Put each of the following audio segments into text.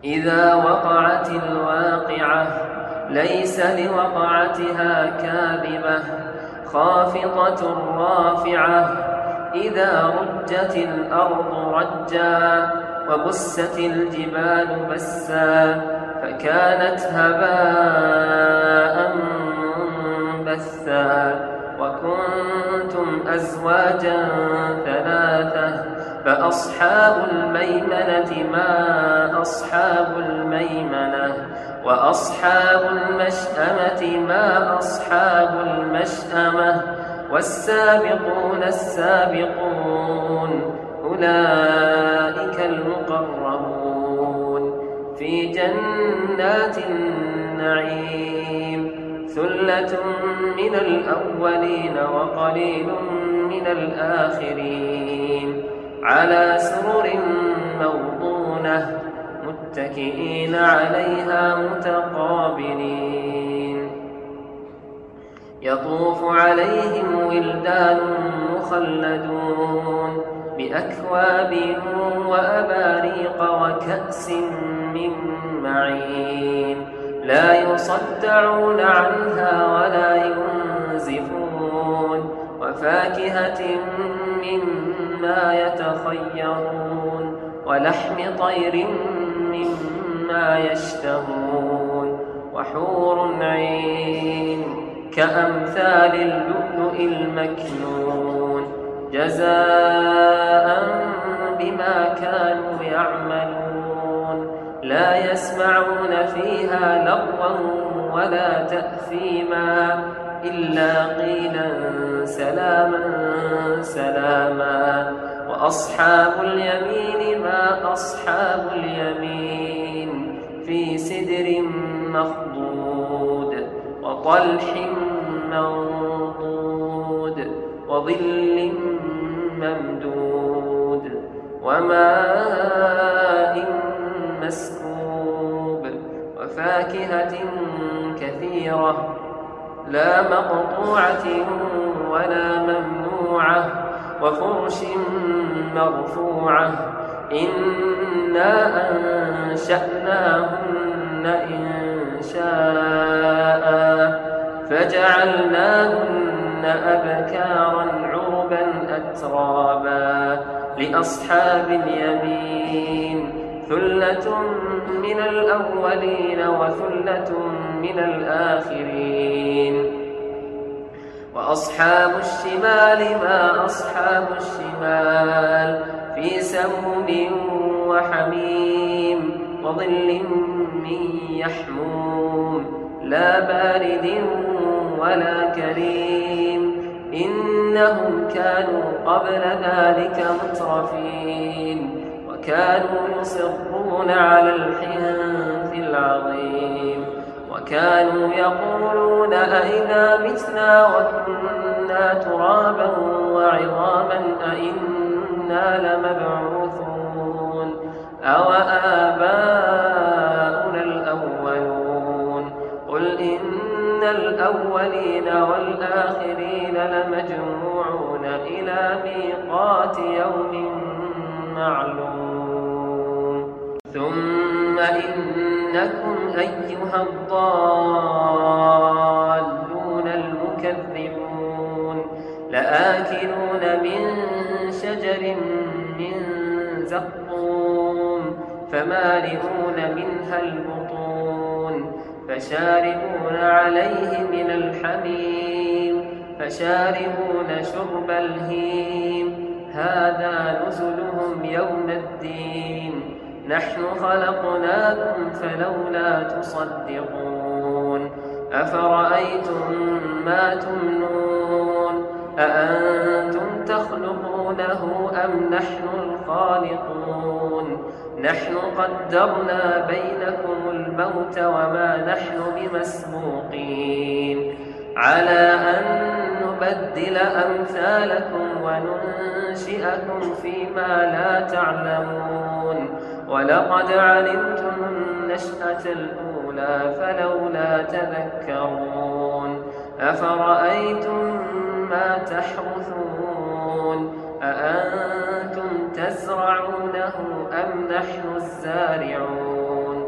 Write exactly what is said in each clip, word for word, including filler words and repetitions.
إذا وقعت الواقعة ليس لوقعتها كاذبة خافضة رافعة إذا رجت الأرض رجا وبست الجبال بسا فكانت هباء منبثا وكنتم أزواجا ثلاثة فأصحاب الميمنة ما أصحاب الميمنة وأصحاب المشأمة ما أصحاب المشأمة والسابقون السابقون أولئك المقربون في جنات النعيم ثلة من الأولين وقليل من الآخرين على سرر موضونة متكئين عليها متقابلين يطوف عليهم ولدان مخلدون بأكواب وأباريق وكأس من معين لا يصدعون عنها ولا ينزفون وفاكهة مما يتخيرون ولحم طير مما يشتهون وحور عين كأمثال اللؤلؤ المكنون جزاء بما كانوا يعملون لا يسمعون فيها لغوا ولا تأثيما إلا قيلا سلاما سلاما وأصحاب اليمين ما أصحاب اليمين في سدر مخضود وطلح منضود وظل ممدود وماء مسكوب وفاكهة كثيرة لا مقطوعة ولا ممنوعة وفرش مرفوعة إنا أنشأناهن إنشاء فجعلناهن أبكارا عربا أترابا لأصحاب اليمين ثلة من الأولين وثلة من الآخرين وأصحاب الشمال ما أصحاب الشمال في سموم وحميم وظل من يحموم لا بارد ولا كريم إنهم كانوا قبل ذلك مترفين وكانوا يصرون على الحنث العظيم وكانوا يقولون أئذا متنا وكنا ترابا وعظاما أئنا لمبعوثون أو آباؤنا الأولون قل إن الأولين والآخرين لمجموعون إلى ميقات يوم معلوم ثم إنكم أيها الضالون المكذبون لآكلون من شجر من زقوم فمالئون منها البطون فشاربون عليه من الحميم فشاربون شرب الهيم هذا نزلهم يوم الدين نحن خلقناكم فلولا تصدقون أفرأيتم ما تمنون أأنتم تخلقونه أم نحن الخالقون نحن قدرنا بينكم الموت وما نحن بمسبوقين على أن نبدل أمثالكم وننشئكم فيما لا تعلمون ولقد علمتم النشأة الأولى فلولا تذكرون أفرأيتم ما تحرثون أأنتم تزرعونه أم نحن الزارعون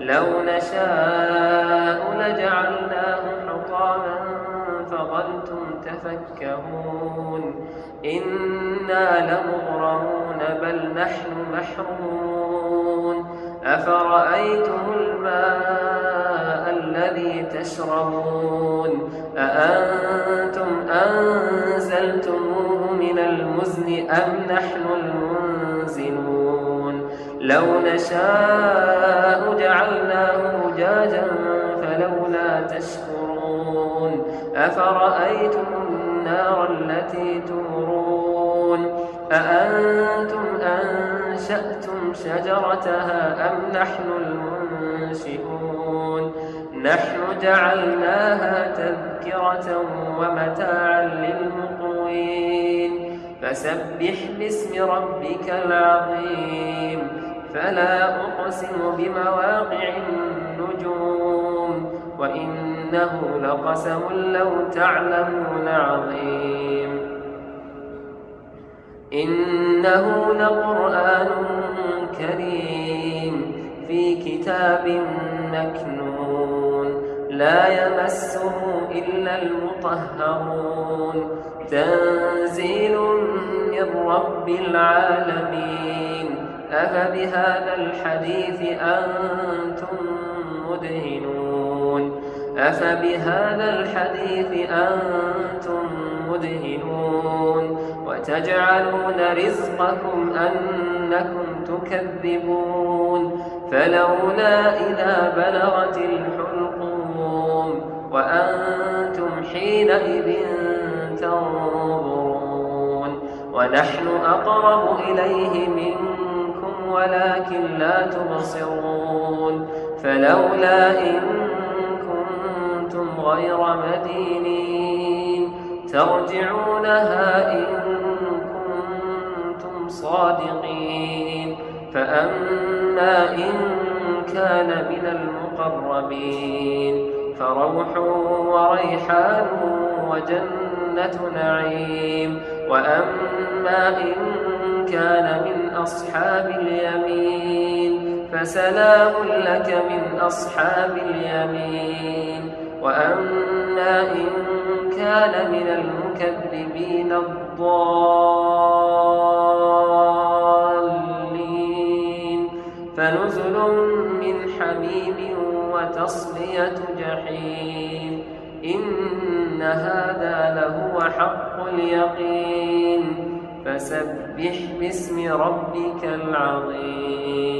لو نشاء لجعلناه حطاما فظلتم تفكهون إنا لمغرمون بل نحن محرومون أفرأيتم الماء الذي تشربون أأنتم أنزلتموه من المزن أم نحن المنزلون لو نشاء جعلناه أجاجا فلولا تشكرون أفرأيتم النار التي تورون أأنتم أنشأتم شجرتها أم نحن المنشئون نحن جعلناها تذكرة ومتاعا للمقوين فسبح باسم ربك العظيم فلا أقسم بمواقع النجوم وإنه لقسم لو تعلمون عظيم إنه لقرآن كريم في كتاب مكنون لا يمسه إلا المطهرون تنزيل من رب العالمين أفبهذا الحديث أنتم مدهنون أفبهذا الحديث أنتم مدهنون وتجعلون رزقكم أنكم تكذبون فلولا إذا بلغت الحلقوم وأنتم حينئذ تنظرون ونحن أقرب إليه منكم ولكن لا تبصرون فلولا إن كنتم غير مدينين ترجعونها إن كنتم صادقين فأما إن كان من المقربين فروح وريحان وجنة نعيم وأما إن كان من أصحاب اليمين فسلام لك من أصحاب اليمين وأما إن كان من المكذبين الضالين فنزل من حميم وتصلية جحيم إن هذا لهو حق اليقين فسبح باسم ربك العظيم